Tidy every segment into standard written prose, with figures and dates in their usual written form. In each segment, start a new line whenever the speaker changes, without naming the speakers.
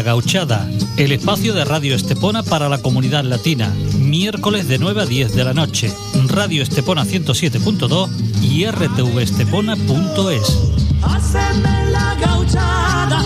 La Gauchada, el espacio de Radio Estepona para la comunidad latina. Miércoles de 9 a 10 de la noche. Radio Estepona 107.2 y rtvestepona.es.
Haceme la gauchada.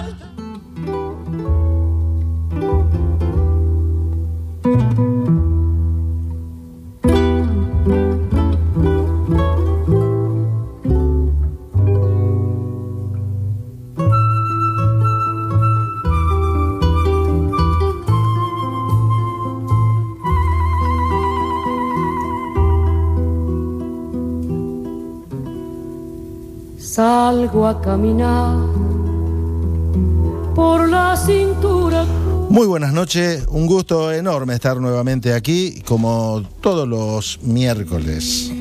Salgo a caminar por la cintura.
Muy buenas noches, un gusto enorme estar nuevamente aquí, como todos los miércoles.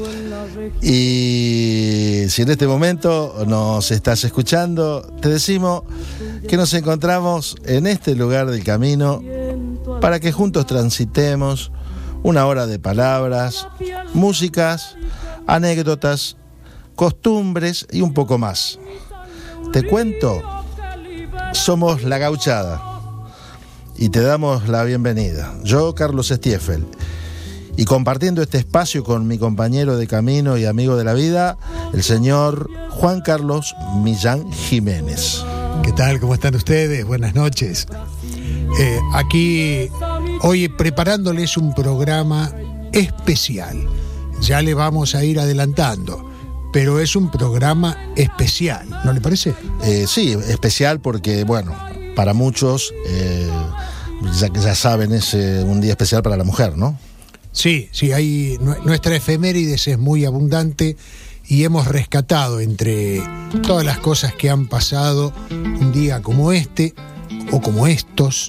Y si en este momento nos estás escuchando, te decimos que nos encontramos en este lugar del camino para que juntos transitemos una hora de palabras, músicas, anécdotas, costumbres y un poco más. Te cuento, somos La Gauchada y te damos la bienvenida. Yo, Carlos Stiefel, y compartiendo este espacio con mi compañero de camino y amigo de la vida, el señor Juan Carlos Millán Jiménez.
¿Qué tal? ¿Cómo están ustedes? Buenas noches. Aquí hoy preparándoles un programa especial. Ya le vamos a ir adelantando, pero es un programa especial, ¿no le parece?
Sí, especial porque, bueno, para muchos, ya saben, es un día especial para la mujer, ¿no?
Sí, nuestra efemérides es muy abundante y hemos rescatado entre todas las cosas que han pasado un día como este, o como estos,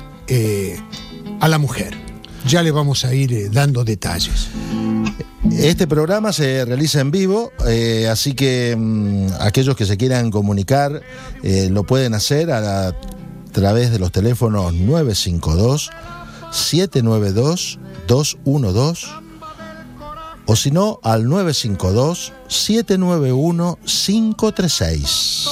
a la mujer. Ya le vamos a ir dando detalles.
Este programa se realiza en vivo, así que aquellos que se quieran comunicar lo pueden hacer a través de los teléfonos 952-792-212 o si no al 952-791-536.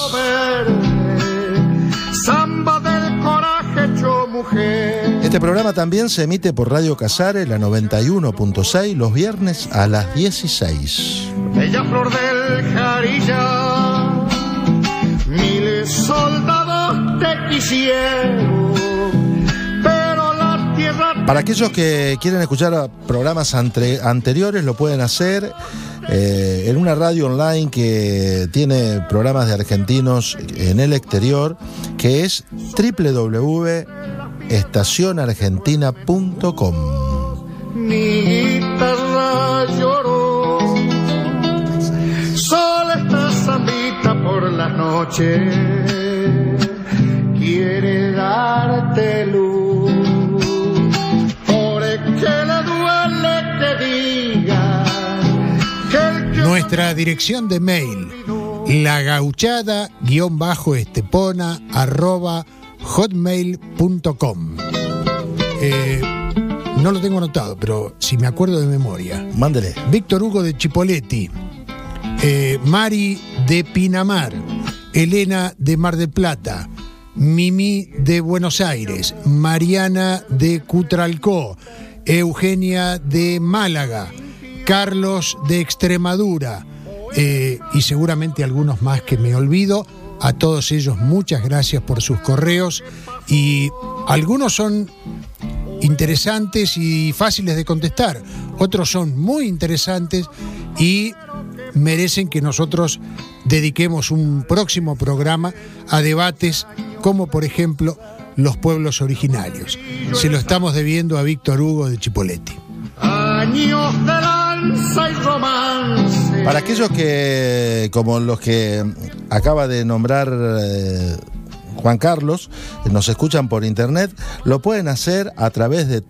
Samba del coraje hecho mujer.
Este programa también se emite por Radio Casares, la 91.6, los viernes a las 16.
Bella flor del Jarilla, miles soldados te quisieron, pero la tierra...
Para aquellos que quieren escuchar programas anteriores, lo pueden hacer en una radio online que tiene programas de argentinos en el exterior, que es www.estacionargentina.com.
Mi guitarra lloró, sola esta zambita por la noche, quiere darte luz, porque le duele que diga que el que...
Nuestra dirección de mail, lagauchada_estepona@hotmail.com. No lo tengo anotado, pero si me acuerdo de memoria.
Mándele.
Víctor Hugo de Chipoleti, Mari de Pinamar, Elena de Mar del Plata, Mimi de Buenos Aires, Mariana de Cutralcó, Eugenia de Málaga, Carlos de Extremadura, y seguramente algunos más que me olvido. A todos ellos muchas gracias por sus correos, y algunos son interesantes y fáciles de contestar, otros son muy interesantes y merecen que nosotros dediquemos un próximo programa a debates como, por ejemplo, los pueblos originarios. Se lo estamos debiendo a Víctor Hugo de Chipoleti.
Años de lanza y romance.
Para aquellos que, como los que acaba de nombrar Juan Carlos, nos escuchan por internet, lo pueden hacer a través de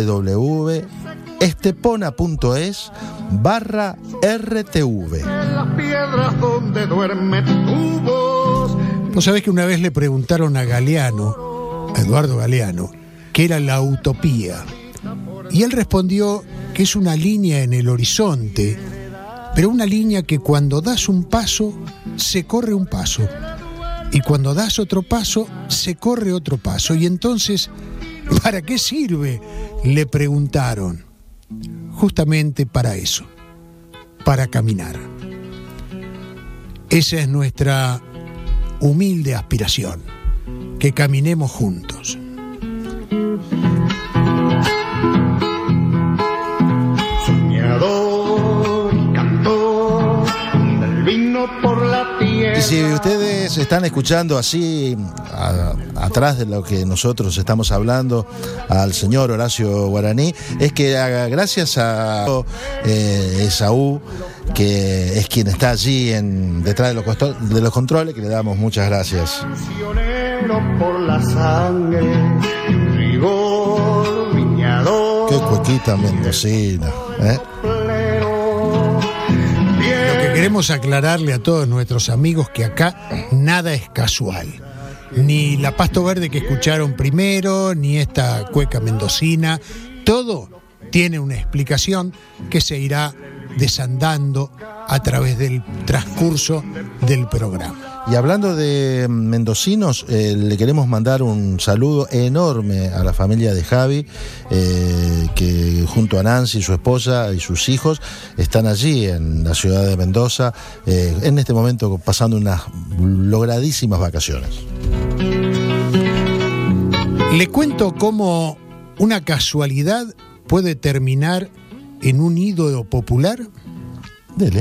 www.estepona.es/RTV.
Las piedras donde duerme tu voz.
Vos sabés que una vez le preguntaron a Galeano, a Eduardo Galeano, qué era la utopía. Y él respondió que es una línea en el horizonte, pero una línea que cuando das un paso, se corre un paso. Y cuando das otro paso, se corre otro paso. Y entonces, ¿para qué sirve?, le preguntaron. Justamente para eso, para caminar. Esa es nuestra humilde aspiración, que caminemos juntos.
Soñador y cantor del vino por la tierra.
Y si ustedes están escuchando así, atrás de lo que nosotros estamos hablando, al señor Horacio Guaraní, es que gracias a Esaú, que es quien está allí detrás de los controles, que le damos muchas gracias.
Misionero por la sangre, rigor, viñador.
Qué cuequita mendocina, ¿eh?
Lo que queremos aclararle a todos nuestros amigos que acá nada es casual. Ni la Pasto Verde que escucharon primero, ni esta cueca mendocina. Todo tiene una explicación que se irá desandando a través del transcurso del programa.
Y hablando de mendocinos, le queremos mandar un saludo enorme a la familia de Javi, que junto a Nancy, su esposa y sus hijos están allí en la ciudad de Mendoza, en este momento pasando unas logradísimas vacaciones.
Le cuento cómo una casualidad puede terminar en un ídolo popular.
Dele.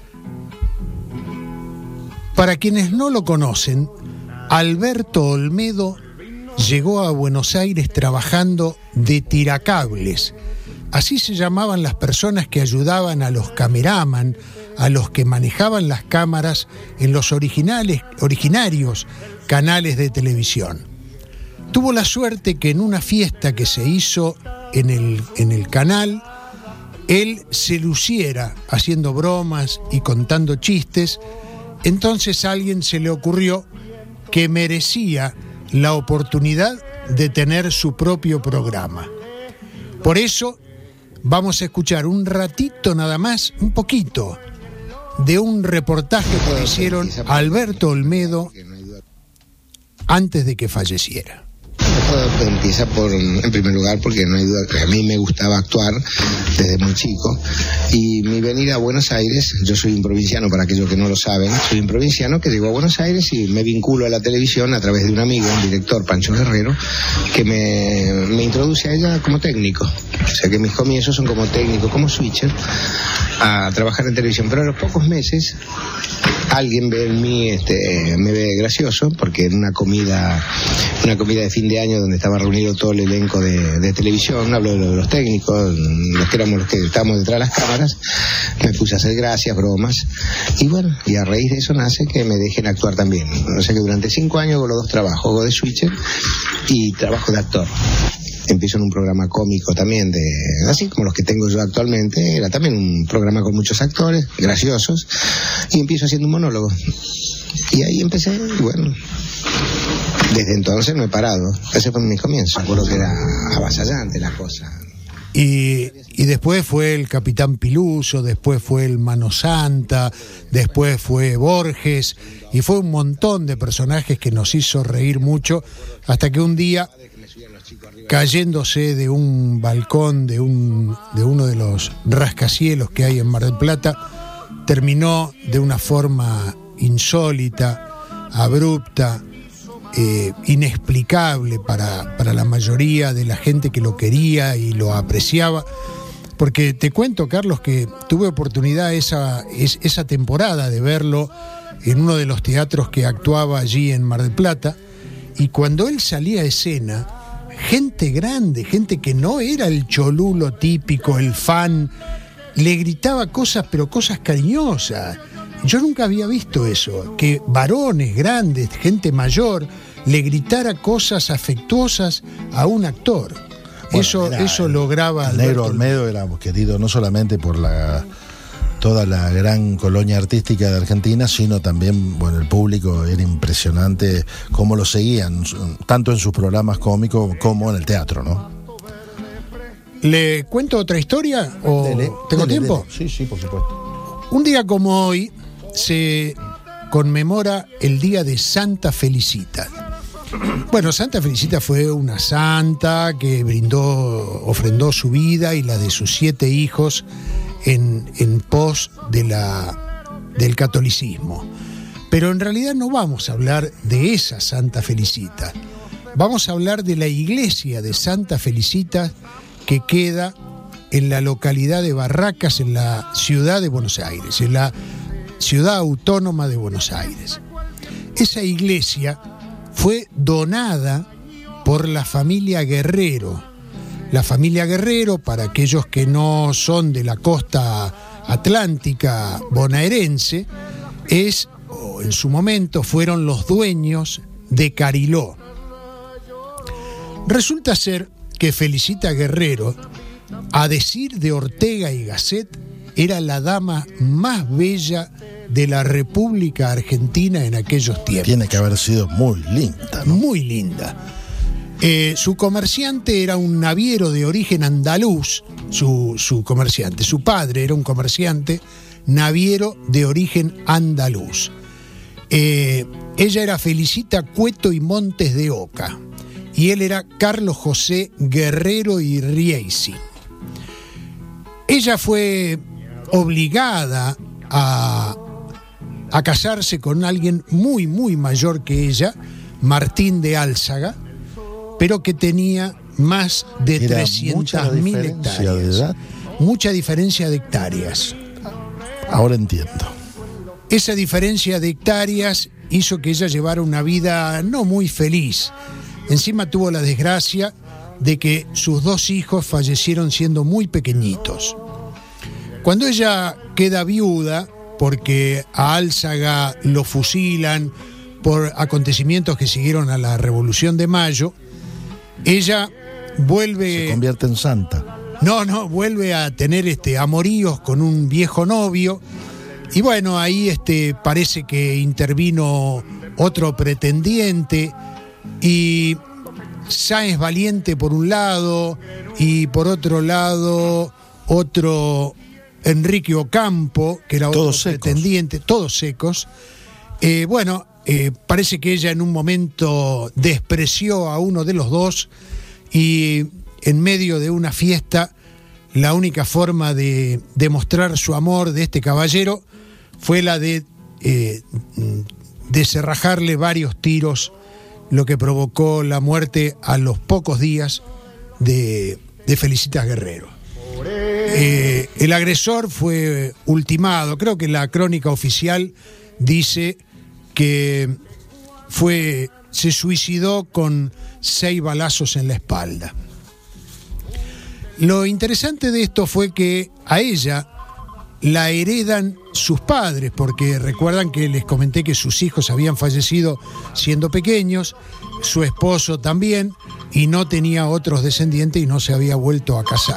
Para quienes no lo conocen, Alberto Olmedo llegó a Buenos Aires trabajando de tiracables. Así se llamaban las personas que ayudaban a los cameraman, a los que manejaban las cámaras en los originarios canales de televisión. Tuvo la suerte que en una fiesta que se hizo en el canal, él se luciera haciendo bromas y contando chistes. Entonces a alguien se le ocurrió que merecía la oportunidad de tener su propio programa. Por eso vamos a escuchar un ratito nada más, un poquito, de un reportaje que le hicieron a Alberto Olmedo antes de que falleciera.
Todo empieza en primer lugar, porque no hay duda que a mí me gustaba actuar desde muy chico, y mi venida a Buenos Aires, yo soy un provinciano, para aquellos que no lo saben, soy un provinciano que llegó a Buenos Aires y me vinculo a la televisión a través de un amigo, un director, Pancho Guerrero, que me introduce a ella como técnico. O sea que mis comienzos son como técnico, como switcher, a trabajar en televisión. Pero a los pocos meses alguien ve en mí, me ve gracioso, porque en una comida de fin de año donde estaba reunido todo el elenco de televisión, hablo de los técnicos, los que estábamos detrás de las cámaras, me puse a hacer gracias, bromas, y bueno, y a raíz de eso nace que me dejen actuar también. O sea que durante 5 años hago los dos trabajos, hago de switcher y trabajo de actor. Empiezo en un programa cómico también, así como los que tengo yo actualmente. Era también un programa con muchos actores graciosos, y empiezo haciendo un monólogo, y ahí empecé, y bueno, desde entonces no he parado. Ese fue mi comienzo. Me acuerdo que era avasallante la cosa.
Y después fue el Capitán Piluso, después fue el Mano Santa, después fue Borges, y fue un montón de personajes que nos hizo reír mucho, hasta que un día, cayéndose de un balcón de uno de los rascacielos que hay en Mar del Plata, terminó de una forma insólita, abrupta, inexplicable para la mayoría de la gente que lo quería y lo apreciaba. Porque te cuento, Carlos, que tuve oportunidad esa temporada de verlo en uno de los teatros que actuaba allí en Mar del Plata, y cuando él salía a escena, gente grande, gente que no era el cholulo típico, el fan, le gritaba cosas, pero cosas cariñosas. Yo nunca había visto eso, que varones grandes, gente mayor, le gritara cosas afectuosas a un actor. Bueno, eso lograba
el Negro Olmedo. Era querido no solamente por toda la gran colonia artística de Argentina, sino también, bueno, el público era impresionante cómo lo seguían, tanto en sus programas cómicos como en el teatro, ¿no?
¿Le cuento otra historia o tengo tiempo?
Sí, por supuesto.
Un día como hoy se conmemora el día de Santa Felicita. Bueno, Santa Felicita fue una santa que ofrendó su vida y la de sus 7 hijos en pos del catolicismo. Pero en realidad no vamos a hablar de esa Santa Felicita. Vamos a hablar de la iglesia de Santa Felicita que queda en la localidad de Barracas, en la ciudad de Buenos Aires, en la ciudad autónoma de Buenos Aires. Esa iglesia fue donada por la familia Guerrero. La familia Guerrero, para aquellos que no son de la costa atlántica bonaerense, en su momento fueron los dueños de Cariló. Resulta ser que Felicita Guerrero, a decir de Ortega y Gasset, era la dama más bella de la República Argentina en aquellos tiempos.
Tiene que haber sido muy linda, ¿no?
Muy linda. Su comerciante era un naviero de origen andaluz, su comerciante. Su padre era un comerciante naviero de origen andaluz. Ella era Felicita Cueto y Montes de Oca, y él era Carlos José Guerrero y Riesi. Ella fue obligada a casarse con alguien muy, muy mayor que ella, Martín de Álzaga, pero que tenía más de 300.000 hectáreas.
¿De edad?
Mucha diferencia de hectáreas.
Ahora entiendo.
Esa diferencia de hectáreas hizo que ella llevara una vida no muy feliz. Encima tuvo la desgracia de que sus 2 hijos fallecieron siendo muy pequeñitos. Cuando ella queda viuda, porque a Álzaga lo fusilan por acontecimientos que siguieron a la Revolución de Mayo, ella vuelve...
Se convierte en santa.
No, vuelve a tener amoríos con un viejo novio. Y bueno, ahí parece que intervino otro pretendiente, y Sáenz Valiente por un lado, y por otro lado otro Enrique Ocampo, que era otro pretendiente, todos secos. Parece que ella en un momento despreció a uno de los dos, y en medio de una fiesta, la única forma de demostrar su amor de este caballero fue la de cerrajarle varios tiros, lo que provocó la muerte a los pocos días de Felicita Guerrero. El agresor fue ultimado. Creo que la crónica oficial dice que se suicidó con 6 balazos en la espalda. Lo interesante de esto fue que a ella la heredan sus padres, porque recuerdan que les comenté que sus hijos habían fallecido siendo pequeños, su esposo también, y no tenía otros descendientes y no se había vuelto a casar.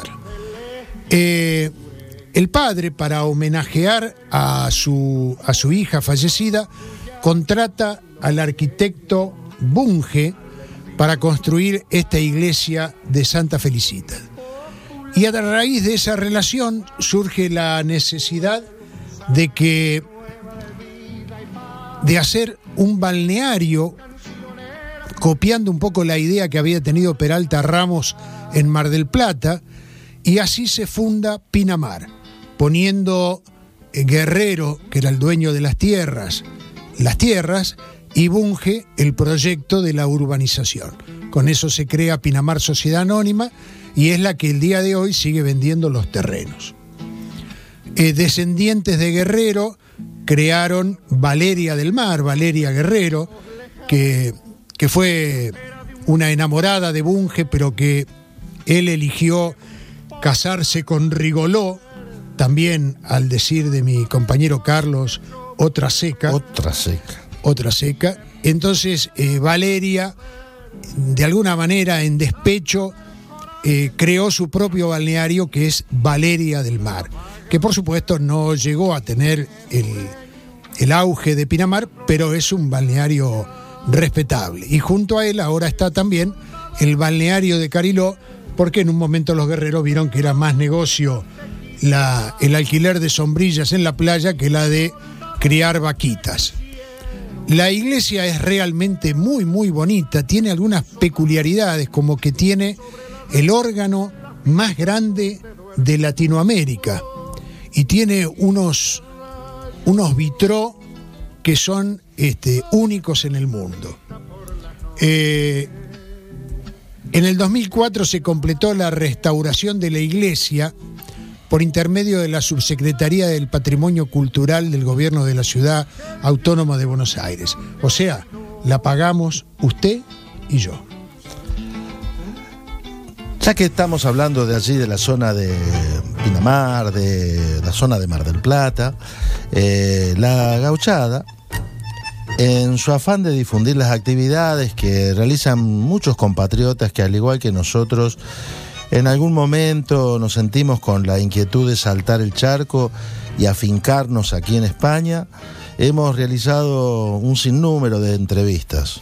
El padre, para homenajear a su hija fallecida, contrata al arquitecto Bunge para construir esta iglesia de Santa Felicita. Y a raíz de esa relación surge la necesidad de hacer un balneario, copiando un poco la idea que había tenido Peralta Ramos en Mar del Plata, y así se funda Pinamar, poniendo Guerrero, que era el dueño de las tierras, y Bunge el proyecto de la urbanización. Con eso se crea Pinamar Sociedad Anónima, y es la que el día de hoy sigue vendiendo los terrenos. Descendientes de Guerrero crearon Valeria del Mar, Valeria Guerrero, que fue una enamorada de Bunge, pero que él eligió casarse con Rigoló, también, al decir de mi compañero Carlos, otra seca. Entonces Valeria, de alguna manera en despecho, creó su propio balneario, que es Valeria del Mar, que por supuesto no llegó a tener el auge de Pinamar, pero es un balneario respetable. Y junto a él ahora está también el balneario de Cariló, porque en un momento los guerreros vieron que era más negocio el alquiler de sombrillas en la playa que la de criar vaquitas. La iglesia es realmente muy, muy bonita. Tiene algunas peculiaridades, como que tiene el órgano más grande de Latinoamérica y tiene unos vitrós que son únicos en el mundo. En el 2004 se completó la restauración de la iglesia por intermedio de la Subsecretaría del Patrimonio Cultural del Gobierno de la Ciudad Autónoma de Buenos Aires. O sea, la pagamos usted y yo.
Ya que estamos hablando de allí, de la zona de Pinamar, de la zona de Mar del Plata, la Gauchada, en su afán de difundir las actividades que realizan muchos compatriotas que, al igual que nosotros, en algún momento nos sentimos con la inquietud de saltar el charco y afincarnos aquí en España, hemos realizado un sinnúmero de entrevistas.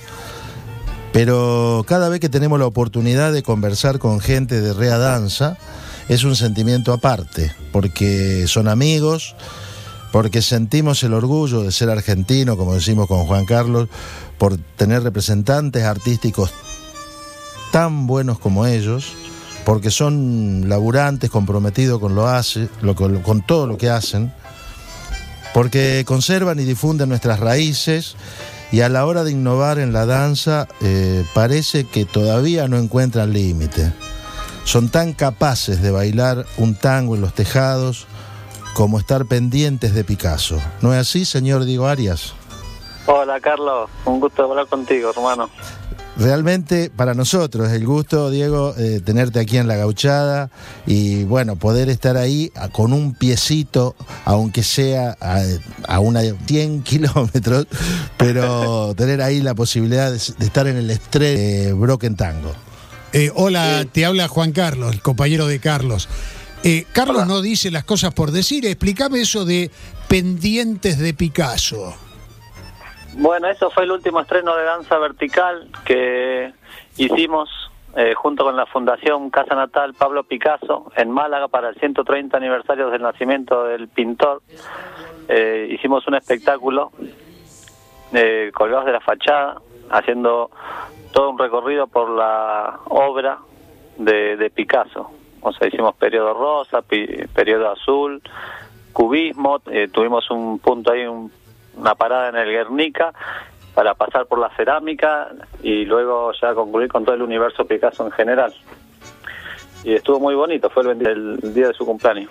Pero cada vez que tenemos la oportunidad de conversar con gente de Rea Danza, es un sentimiento aparte, porque son amigos, porque sentimos el orgullo de ser argentino, como decimos con Juan Carlos, por tener representantes artísticos tan buenos como ellos, porque son laburantes, comprometidos con con todo lo que hacen, porque conservan y difunden nuestras raíces, y a la hora de innovar en la danza parece que todavía no encuentran límite. Son tan capaces de bailar un tango en los tejados como estar pendientes de Picasso. ¿No es así, señor Diego Arias?
Hola, Carlos, un gusto hablar contigo, hermano.
Realmente para nosotros el gusto, Diego, tenerte aquí en La Gauchada y bueno, poder estar ahí con un piecito, aunque sea a unos 100 kilómetros, pero tener ahí la posibilidad de estar en el estreno de Broken Tango.
Hola, te habla Juan Carlos, el compañero de Carlos. Carlos Hola. No dice las cosas por decir. Explícame eso de pendientes de Picasso.
Bueno, eso fue el último estreno de danza vertical que hicimos junto con la Fundación Casa Natal Pablo Picasso en Málaga para el 130 aniversario del nacimiento del pintor. Hicimos un espectáculo colgados de la fachada, haciendo todo un recorrido por la obra de Picasso. O sea, hicimos periodo rosa, periodo azul, cubismo, tuvimos un punto ahí, una parada en el Guernica para pasar por la cerámica y luego ya concluir con todo el universo Picasso en general. Y estuvo muy bonito, fue el día de su cumpleaños.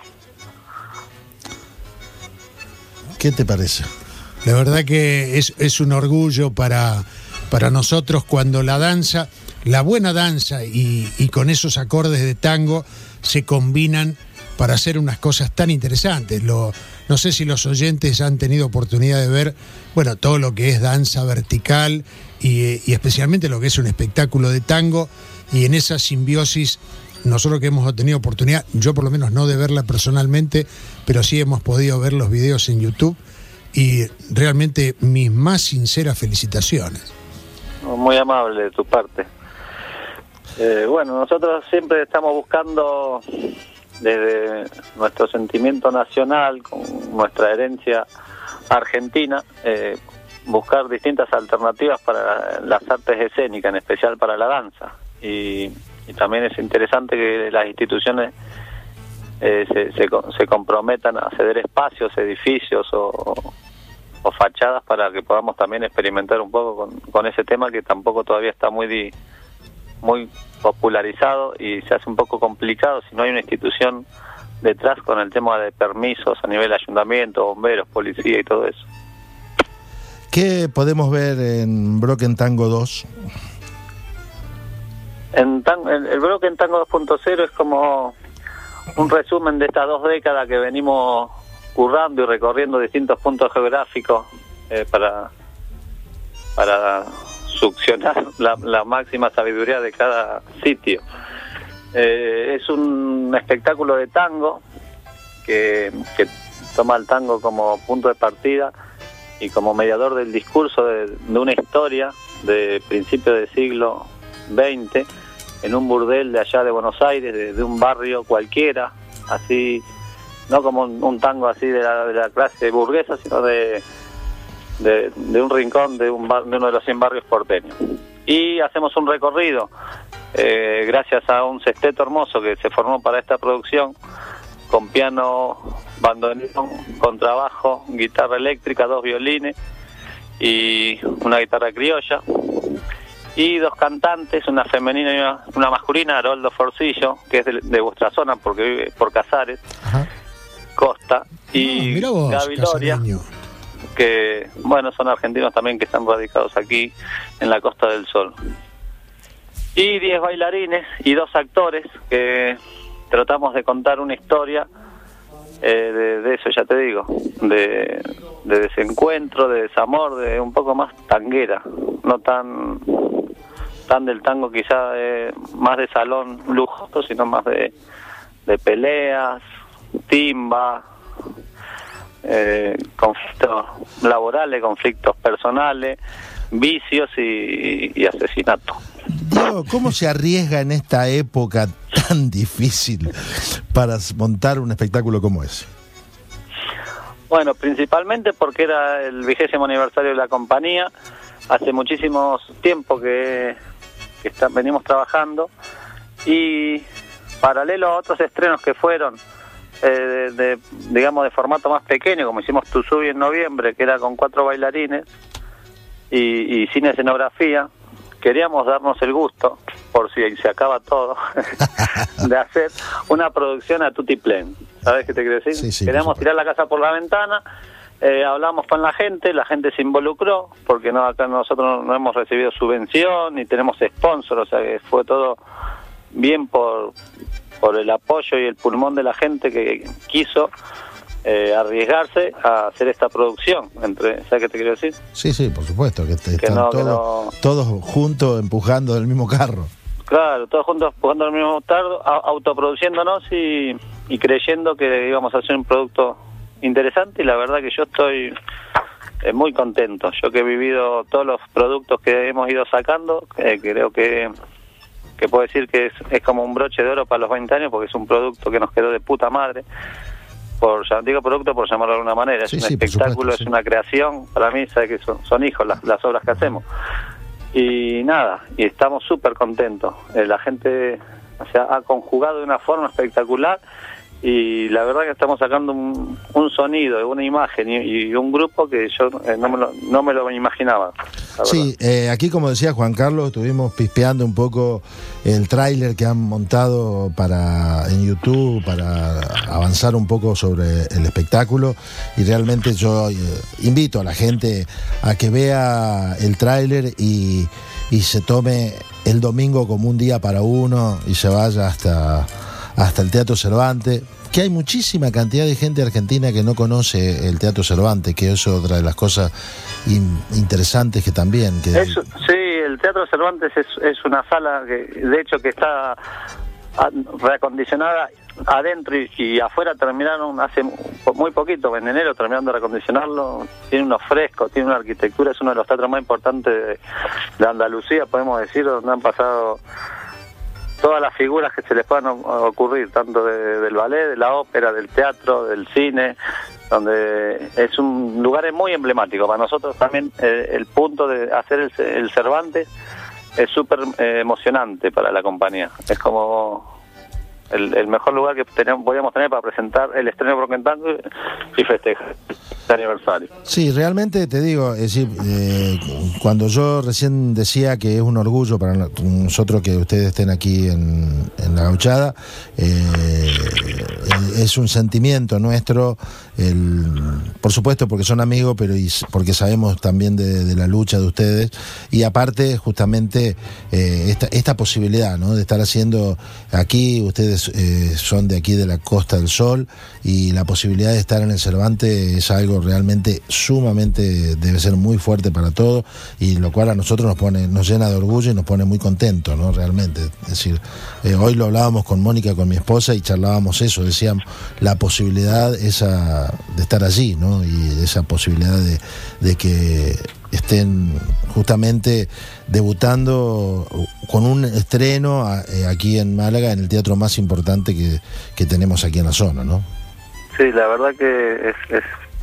¿Qué te parece?
La verdad que es un orgullo para nosotros cuando la danza, la buena danza y con esos acordes de tango se combinan para hacer unas cosas tan interesantes. No sé si los oyentes han tenido oportunidad de ver, bueno, todo lo que es danza vertical y especialmente lo que es un espectáculo de tango, y en esa simbiosis, nosotros que hemos tenido oportunidad, yo por lo menos no de verla personalmente, pero sí hemos podido ver los videos en YouTube, y realmente mis más sinceras felicitaciones.
Muy amable de tu parte. Bueno, nosotros siempre estamos buscando, desde nuestro sentimiento nacional, con nuestra herencia argentina, buscar distintas alternativas para las artes escénicas, en especial para la danza. Y también es interesante que las instituciones se comprometan a ceder espacios, edificios o fachadas para que podamos también experimentar un poco con ese tema que tampoco todavía está muy popularizado y se hace un poco complicado si no hay una institución detrás con el tema de permisos a nivel ayuntamiento, bomberos, policía y todo eso.
¿Qué podemos ver en Broken Tango 2?
El Broken Tango 2.0 es como un resumen de estas 2 décadas que venimos currando y recorriendo distintos puntos geográficos para succionar la máxima sabiduría de cada sitio. Es un espectáculo de tango que toma el tango como punto de partida y como mediador del discurso de una historia de principio del siglo XX en un burdel de allá de Buenos Aires, de un barrio cualquiera, así, no como un tango así de la clase burguesa, sino de de un rincón de uno de los 100 barrios porteños. Y hacemos un recorrido, gracias a un sexteto hermoso que se formó para esta producción, con piano, bandoneón, contrabajo, guitarra eléctrica, 2 violines y una guitarra criolla, y 2 cantantes, una femenina y una masculina, Haroldo Forcillo, que es de vuestra zona porque vive por Casares,
Ajá.
Costa, y
mirá vos,
Gaby Loria,
casareño.
que bueno, son argentinos también que están radicados aquí en la Costa del Sol. Y 10 bailarines y 2 actores que tratamos de contar una historia de eso, ya te digo, de desencuentro, de desamor, de un poco más tanguera, no tan del tango quizá más de salón lujoso, sino más de peleas, timba, conflictos laborales, conflictos personales, vicios y asesinatos.
Diego, ¿cómo se arriesga en esta época tan difícil para montar un espectáculo como ese?
Bueno, principalmente porque era el 20º aniversario de la compañía. Hace muchísimo tiempo que venimos trabajando, y paralelo a otros estrenos que fueron digamos de formato más pequeño, como hicimos Tusubi en noviembre, que era con 4 bailarines y sin escenografía, queríamos darnos el gusto, por si se acaba todo, de hacer una producción a tutiplén. ¿Sabes qué te quiero decir?
Sí, sí,
queríamos tirar la casa por la ventana. Hablamos con la gente se involucró, porque acá nosotros no hemos recibido subvención ni tenemos sponsor, o sea que fue todo bien por el apoyo y el pulmón de la gente que quiso arriesgarse a hacer esta producción. ¿Sabes qué te quiero decir?
Sí, por supuesto, que están todos juntos empujando del mismo carro.
Claro, todos juntos empujando del mismo carro, autoproduciéndonos y creyendo que íbamos a hacer un producto interesante, y la verdad que yo estoy muy contento. Yo que he vivido todos los productos que hemos ido sacando, creo que puedo decir que es como un broche de oro para los 20 años, porque es un producto que nos quedó de puta madre. Digo producto por llamarlo de alguna manera, es un espectáculo, supuesto, es una creación. Para mí, sabes que son hijos las obras que hacemos. Y nada, y estamos súper contentos. La gente ha conjugado de una forma espectacular, y la verdad que estamos sacando un sonido, una imagen y un grupo que yo no me lo imaginaba.
Sí, aquí, como decía Juan Carlos, estuvimos pispeando un poco el tráiler que han montado en YouTube para avanzar un poco sobre el espectáculo, y realmente yo invito a la gente a que vea el tráiler y se tome el domingo como un día para uno y se vaya hasta el Teatro Cervantes, que hay muchísima cantidad de gente argentina que no conoce el Teatro Cervantes, que es otra de las cosas interesantes que también... Sí,
el Teatro Cervantes es una sala que, de hecho, que está reacondicionada adentro y afuera. Terminaron hace muy poquito, en enero terminaron de reacondicionarlo. Tiene unos frescos, tiene una arquitectura, es uno de los teatros más importantes de Andalucía, podemos decir, donde han pasado todas las figuras que se les puedan ocurrir, tanto del ballet, de la ópera, del teatro, del cine, donde es un lugar muy emblemático. Para nosotros también el punto de hacer el Cervantes es súper emocionante para la compañía. Es como el mejor lugar que podíamos tener para presentar el estreno de Broken Tango y festejar este aniversario.
Sí, realmente te digo, es decir, cuando yo recién decía que es un orgullo para nosotros que ustedes estén aquí en La Gauchada, es un sentimiento nuestro, por supuesto porque son amigos, pero porque sabemos también de la lucha de ustedes, y aparte justamente esta posibilidad, ¿no?, de estar haciendo aquí. Ustedes son de aquí, de la Costa del Sol, y la posibilidad de estar en el Cervantes es algo realmente sumamente, debe ser muy fuerte para todos, y lo cual a nosotros nos llena de orgullo y nos pone muy contentos, ¿no?, realmente. Es decir, hoy lo hablábamos con Mónica, con mi esposa, y charlábamos eso, decíamos la posibilidad esa de estar allí, ¿no?, y esa posibilidad de que estén justamente debutando con un estreno aquí en Málaga, en el teatro más importante que tenemos aquí en la zona, ¿no?
Sí, la verdad que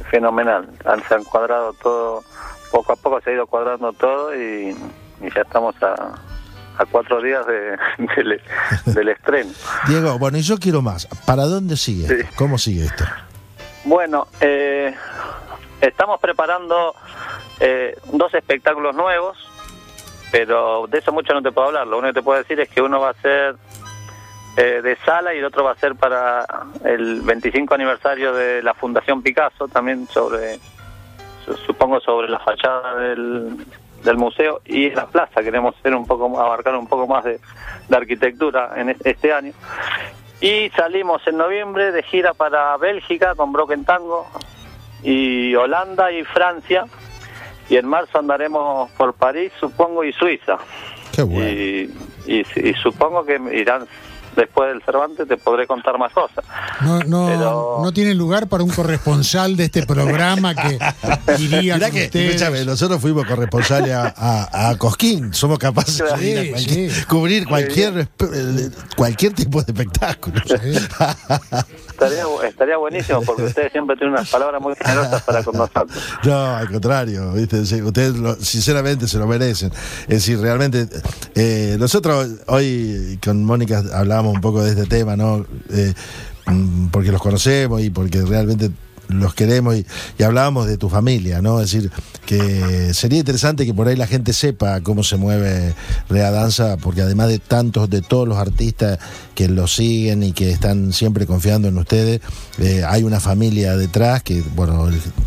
fenomenal. Se han cuadrado todo, poco a poco se ha ido cuadrando todo y ya estamos a 4 días del estreno.
Diego, bueno, y yo quiero más. ¿Para dónde sigue?
Sí.
¿Cómo sigue esto?
Bueno, estamos preparando 2 espectáculos nuevos, pero de eso mucho no te puedo hablar. Lo único que te puedo decir es que uno va a ser de sala y el otro va a ser para el 25 aniversario de la Fundación Picasso, también supongo sobre la fachada del museo y la plaza. Queremos abarcar un poco más de arquitectura en este año. Y salimos en noviembre de gira para Bélgica con Broken Tango, y Holanda y Francia, y en marzo andaremos por París, supongo, y Suiza.
Qué bueno.
Y supongo que irán después del Cervantes, te podré contar más cosas.
No tiene lugar para un corresponsal de este programa que iría
Mirá
con
que,
ustedes.
escúchame, nosotros fuimos corresponsales a Cosquín, somos capaces de ir a cubrir cualquier tipo de espectáculo.
Estaría buenísimo, porque ustedes siempre tienen unas palabras muy generosas para con nosotros.
No, al contrario, ¿viste? Ustedes sinceramente se lo merecen. Es decir, realmente nosotros hoy con Mónica hablábamos un poco de este tema, ¿no? Porque los conocemos y porque realmente los queremos y hablábamos de tu familia, ¿no? Es decir, que sería interesante que por ahí la gente sepa cómo se mueve Rea Danza, porque además de todos los artistas que lo siguen y que están siempre confiando en ustedes, hay una familia detrás que, bueno,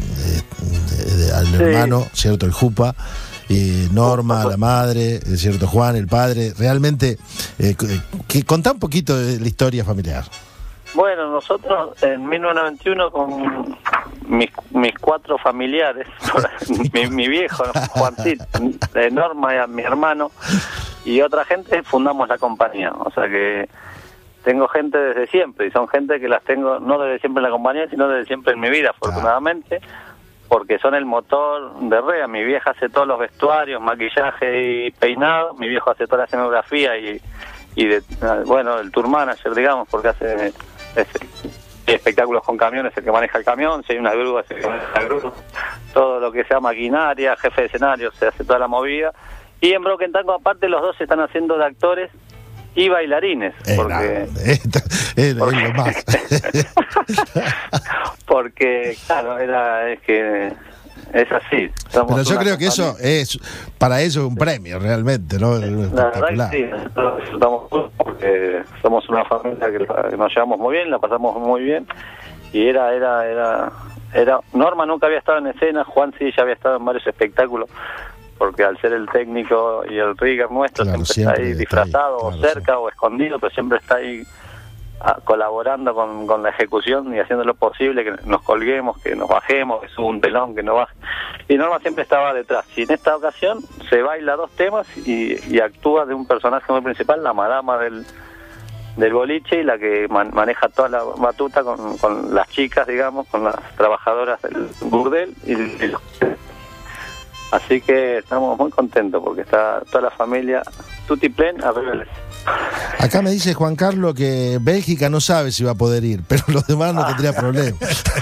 al hermano, ¿cierto? El Jupa, Norma, la madre, ¿cierto? Juan, el padre. Realmente, que contá un poquito de la historia familiar.
Bueno, nosotros en 1991 con mis 4 familiares, mi viejo, Juancito, Norma, y mi hermano y otra gente, fundamos la compañía. O sea que tengo gente desde siempre, y son gente que las tengo no desde siempre en la compañía, sino desde siempre en mi vida, afortunadamente, porque son el motor de Rea. Mi vieja hace todos los vestuarios, maquillaje y peinado, mi viejo hace toda la escenografía y el tour manager, digamos, porque hace espectáculos con camiones, el que maneja el camión, si hay una grúa, es el que maneja la grúa, todo lo que sea maquinaria, jefe de escenario, se hace toda la movida. Y en Broken Tango, aparte, los dos se están haciendo de actores y bailarines, porque
es lo más.
Porque claro, es que es así.
Pero yo creo que eso es para ellos un premio realmente, ¿no?
La verdad que sí, nosotros estamos porque somos una familia que nos llevamos muy bien, la pasamos muy bien, y era Norma nunca había estado en escena, Juan sí ya había estado en varios espectáculos, porque al ser el técnico y el rigger nuestro,
claro,
siempre está ahí disfrazado, o cerca o escondido, pero siempre está ahí colaborando con la ejecución y haciendo lo posible que nos colguemos, que nos bajemos, que suba un telón, que no baje. Y Norma siempre estaba detrás. Y en esta ocasión se baila 2 temas y actúa de un personaje muy principal, la madama del boliche, y la que maneja toda la batuta con las chicas, digamos, con las trabajadoras del burdel. Así que estamos muy contentos porque está toda la familia tutti plen a verles.
Acá me dice Juan Carlos que Bélgica no sabe si va a poder ir, pero los demás no tendría problema.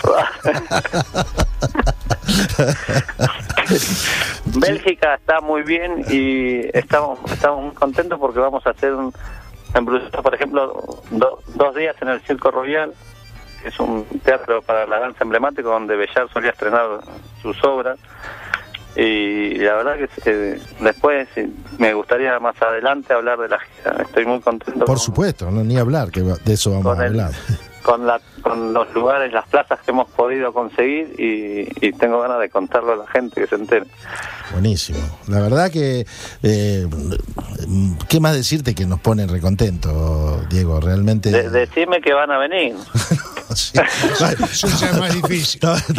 Bélgica está muy bien y estamos muy contentos porque vamos a hacer en Bruselas, por ejemplo, 2 días en el Circo Royal, que es un teatro para la danza emblemático donde Bellar solía estrenar sus obras. Y la verdad que después me gustaría más adelante hablar de la gira. Estoy muy contento.
Por supuesto, no, ni hablar, que de eso vamos a hablar.
Con los lugares, las plazas que hemos podido conseguir y tengo ganas de contarlo a la gente que se entere.
Buenísimo. La verdad que ¿qué más decirte que nos pone recontento, Diego? Realmente.
Decime que van a venir.
Sí.
Eso ya es más difícil.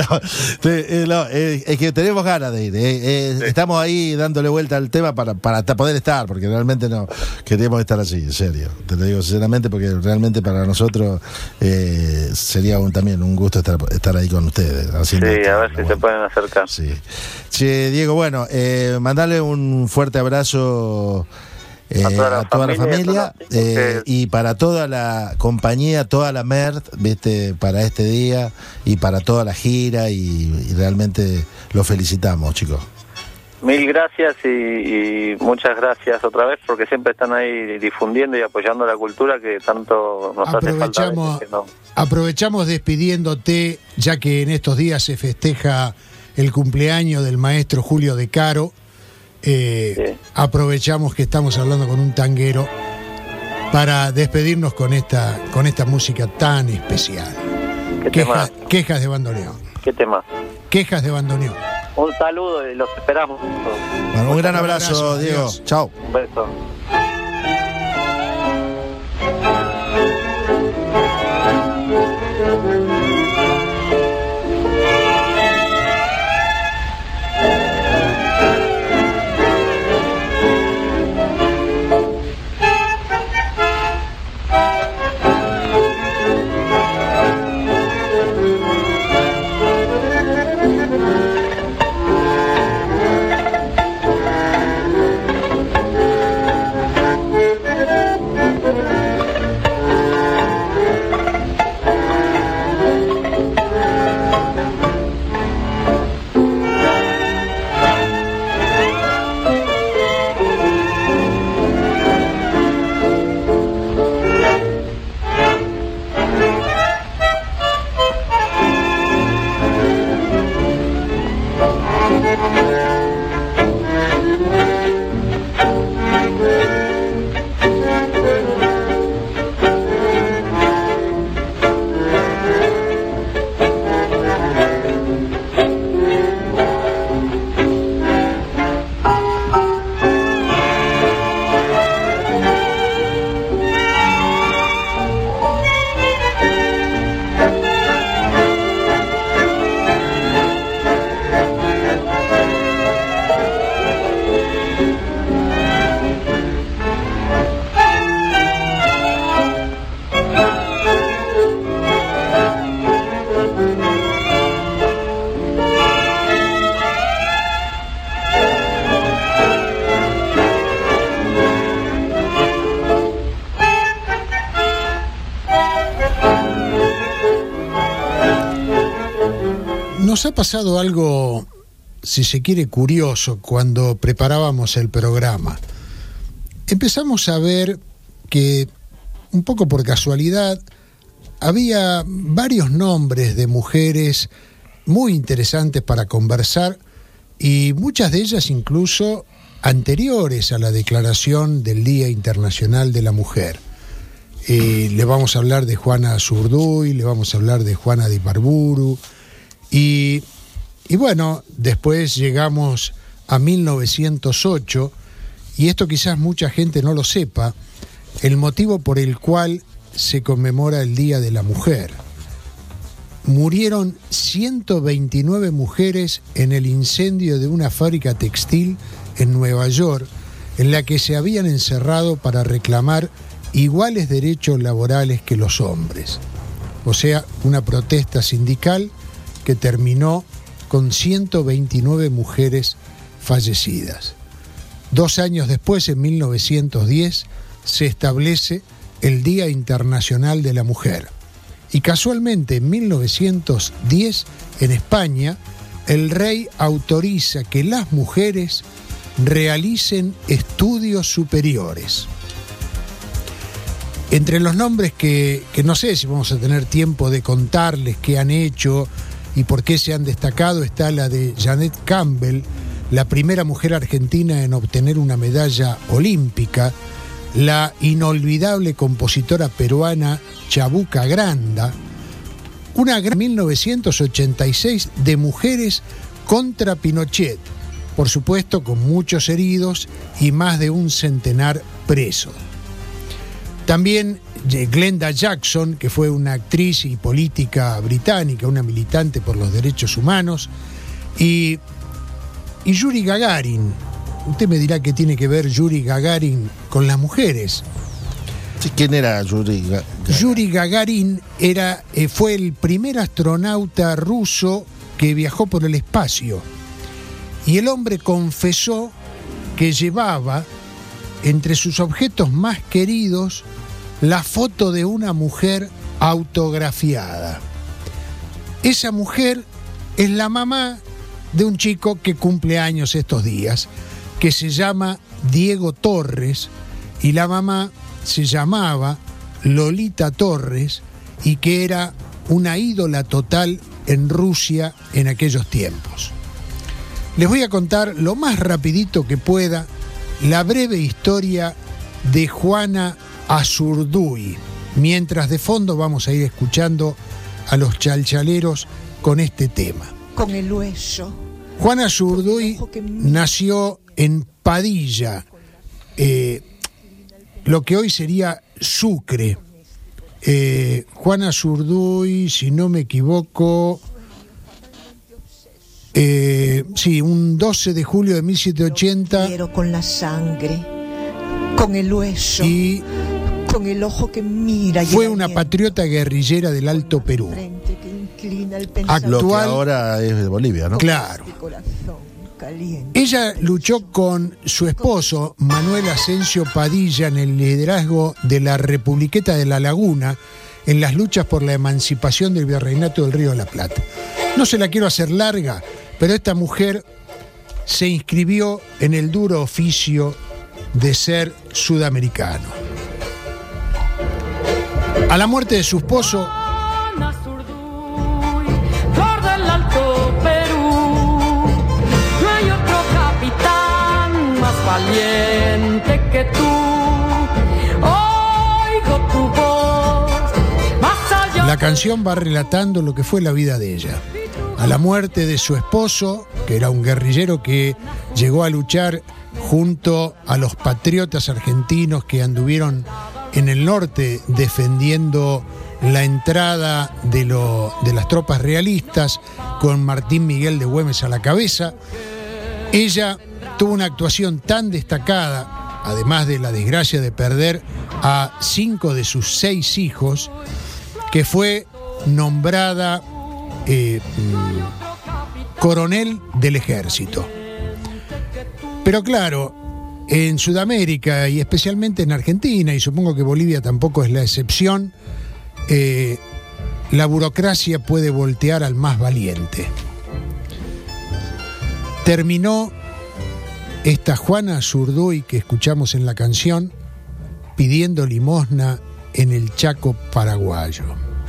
Es que tenemos ganas de ir. Sí. Estamos ahí dándole vuelta al tema para poder estar, porque realmente no queremos estar así, en serio. Te lo digo sinceramente, porque realmente para nosotros sería también un gusto estar ahí con ustedes.
Sí, a ver si se pueden acercar.
Sí. Che, Diego, bueno, mandale un fuerte abrazo
a toda la familia
y para toda la compañía, toda la MERT, ¿viste? Para este día y para toda la gira y realmente los felicitamos, chicos.
Mil gracias y muchas gracias otra vez porque siempre están ahí difundiendo y apoyando la cultura que tanto nos hace falta.
Aprovechamos despidiéndote, ya que en estos días se festeja el cumpleaños del maestro Julio De Caro. Sí. Aprovechamos que estamos hablando con un tanguero para despedirnos con esta música tan especial. Quejas de bandoneón.
¿Qué tema?
Quejas de bandoneón.
Un saludo y los esperamos.
Bueno, un gran abrazo, Diego. Chao.
Un beso.
Nos ha pasado algo, si se quiere, curioso cuando preparábamos el programa. Empezamos a ver que, un poco por casualidad, había varios nombres de mujeres muy interesantes para conversar y muchas de ellas incluso anteriores a la declaración del Día Internacional de la Mujer. Le vamos a hablar de Juana Zurduy, le vamos a hablar de Juana de Ibarburu. Y bueno, después llegamos a 1908, y esto quizás mucha gente no lo sepa, el motivo por el cual se conmemora el Día de la Mujer. Murieron 129 mujeres en el incendio de una fábrica textil en Nueva York, en la que se habían encerrado para reclamar iguales derechos laborales que los hombres. O sea, una protesta sindical que terminó con 129 mujeres fallecidas. 2 años después, en 1910, se establece el Día Internacional de la Mujer. Y casualmente, en 1910, en España, el rey autoriza que las mujeres realicen estudios superiores. Entre los nombres que no sé si vamos a tener tiempo de contarles qué han hecho y por qué se han destacado, está la de Janet Campbell, la primera mujer argentina en obtener una medalla olímpica, la inolvidable compositora peruana Chabuca Granda, una gran 1986 de mujeres contra Pinochet, por supuesto con muchos heridos y más de un centenar presos. También Glenda Jackson, que fue una actriz y política británica, una militante por los derechos humanos, y Yuri Gagarin. Usted me dirá qué tiene que ver Yuri Gagarin con las mujeres.
¿Quién era Yuri Gagarin?
Yuri Gagarin fue el primer astronauta ruso que viajó por el espacio. Y el hombre confesó que llevaba entre sus objetos más queridos la foto de una mujer autografiada. Esa mujer es la mamá de un chico que cumple años estos días, que se llama Diego Torres, y la mamá se llamaba Lolita Torres, y que era una ídola total en Rusia en aquellos tiempos. Les voy a contar lo más rapidito que pueda la breve historia de Juana Azurduy, mientras de fondo vamos a ir escuchando a los chalchaleros con este tema.
Con el hueso.
Juana Azurduy nació en Padilla, lo que hoy sería Sucre. Juana Azurduy, si no me equivoco, sí, un 12 de julio de 1780.
Quiero con la sangre, con el hueso, y con el ojo que mira.
Fue una patriota guerrillera del Alto Perú.
Actual, lo que ahora es de Bolivia, ¿no?
Claro. Ella luchó con su esposo, Manuel Asensio Padilla, en el liderazgo de la Republiqueta de La Laguna, en las luchas por la emancipación del Virreinato del Río de la Plata. No se la quiero hacer larga, pero esta mujer se inscribió en el duro oficio de ser sudamericano. A la muerte de su esposo,
valiente que tú, oigo tu voz, más allá.
La canción va relatando lo que fue la vida de ella. A la muerte de su esposo, que era un guerrillero que llegó a luchar junto a los patriotas argentinos que anduvieron en el norte defendiendo la entrada de las tropas realistas, con Martín Miguel de Güemes a la cabeza. Ella tuvo una actuación tan destacada, además de la desgracia de perder a 5 de sus 6 hijos, que fue nombrada coronel del ejército. Pero claro, en Sudamérica y especialmente en Argentina, y supongo que Bolivia tampoco es la excepción, la burocracia puede voltear al más valiente. Terminó esta Juana Azurduy que escuchamos en la canción pidiendo limosna en el Chaco paraguayo.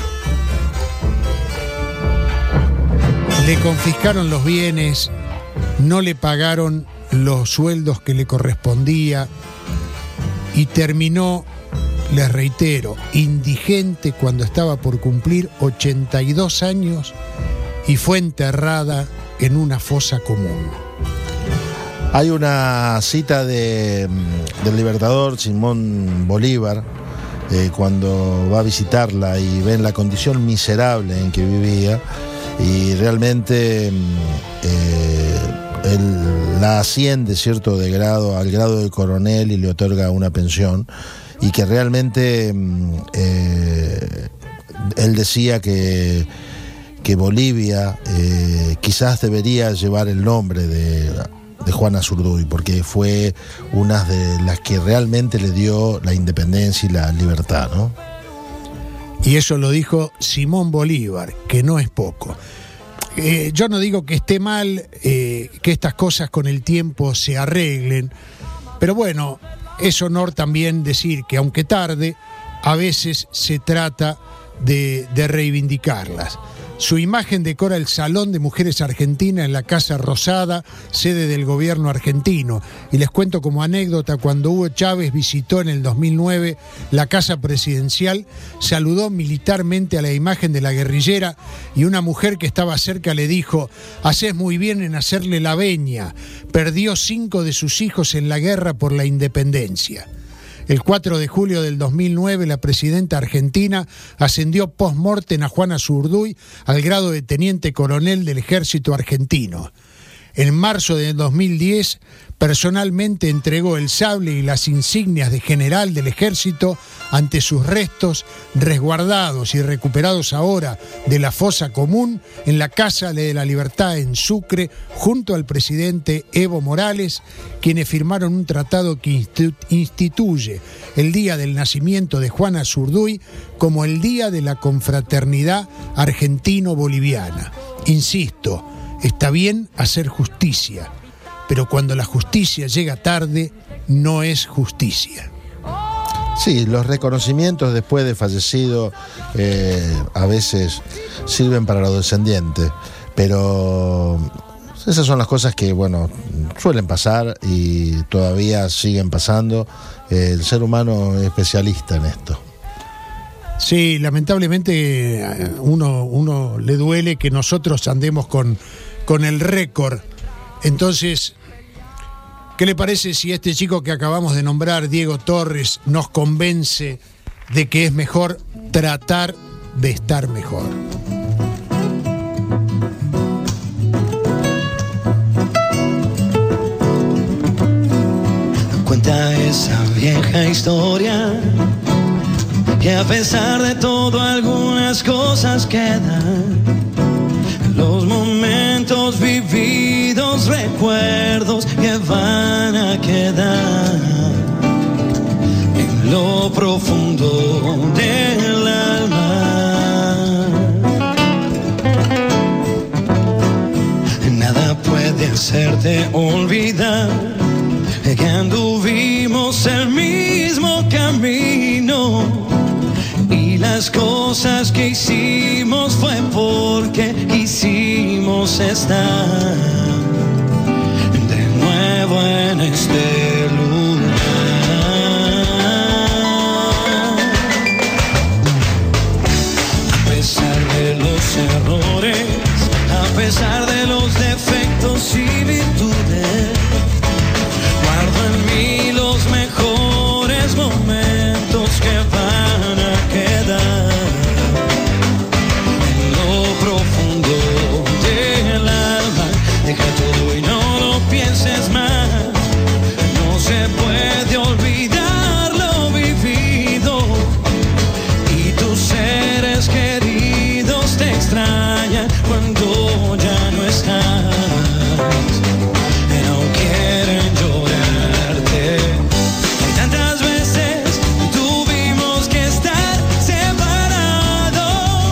Le confiscaron los bienes, no le pagaron los sueldos que le correspondía y terminó, les reitero, indigente cuando estaba por cumplir 82 años y fue enterrada en una fosa común.
Hay una cita del libertador Simón Bolívar, cuando va a visitarla y ven la condición miserable en que vivía, y realmente él la asciende, ¿cierto?, de grado al grado de coronel y le otorga una pensión, y que realmente él decía que Bolivia quizás debería llevar el nombre de Juana Azurduy, porque fue una de las que realmente le dio la independencia y la libertad, ¿no?
Y eso lo dijo Simón Bolívar, que no es poco. Yo no digo que esté mal que estas cosas con el tiempo se arreglen, pero bueno, es honor también decir que aunque tarde, a veces se trata de reivindicarlas. Su imagen decora el Salón de Mujeres Argentina en la Casa Rosada, sede del gobierno argentino. Y les cuento como anécdota, cuando Hugo Chávez visitó en el 2009 la Casa Presidencial, saludó militarmente a la imagen de la guerrillera y una mujer que estaba cerca le dijo: «Hacés muy bien en hacerle la veña, perdió 5 de sus hijos en la guerra por la independencia». El 4 de julio del 2009, la presidenta argentina ascendió post-mortem a Juana Azurduy al grado de teniente coronel del ejército argentino. En marzo del 2010 Personalmente entregó el sable y las insignias de general del ejército ante sus restos, resguardados y recuperados ahora de la fosa común en la Casa de la Libertad en Sucre, junto al presidente Evo Morales, quienes firmaron un tratado que instituye el día del nacimiento de Juana Zurduy como el Día de la Confraternidad Argentino-Boliviana. Insisto, está bien hacer justicia, pero cuando la justicia llega tarde, no es justicia.
Sí, los reconocimientos después de fallecido a veces sirven para los descendientes, pero esas son las cosas que, bueno, suelen pasar y todavía siguen pasando. El ser humano es especialista en esto.
Sí, lamentablemente uno le duele que nosotros andemos con el récord. Entonces, ¿qué le parece si este chico que acabamos de nombrar, Diego Torres, nos convence de que es mejor tratar de estar mejor?
Cuenta esa vieja historia que a pesar de todo algunas cosas quedan. Los momentos vividos, recuerdos que van a quedar en lo profundo del alma. Nada puede hacerte olvidar que anduvimos el mismo camino. Y las cosas que hicimos fue porque quisimos estar de nuevo en este lugar. A pesar de los errores, a pesar de los defectos y virtudes, guardo en mí los mejores momentos que van a quedar en lo profundo del alma. Deja todo y no lo pienses más. No se puede olvidar lo vivido, y tus seres queridos te extrañan cuando ya no estás. No quieren llorarte. Hay tantas veces tuvimos que estar separados,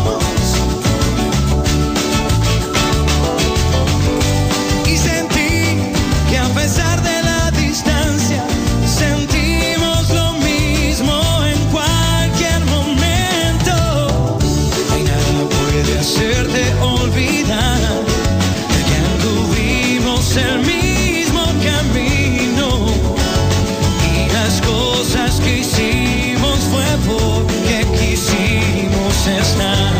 y sentí que a pesar de la distancia sentimos lo mismo en cualquier momento. Y nada puede hacerte olvidar que anduvimos el mismo camino, y las cosas que hicimos fue porque quisimos estar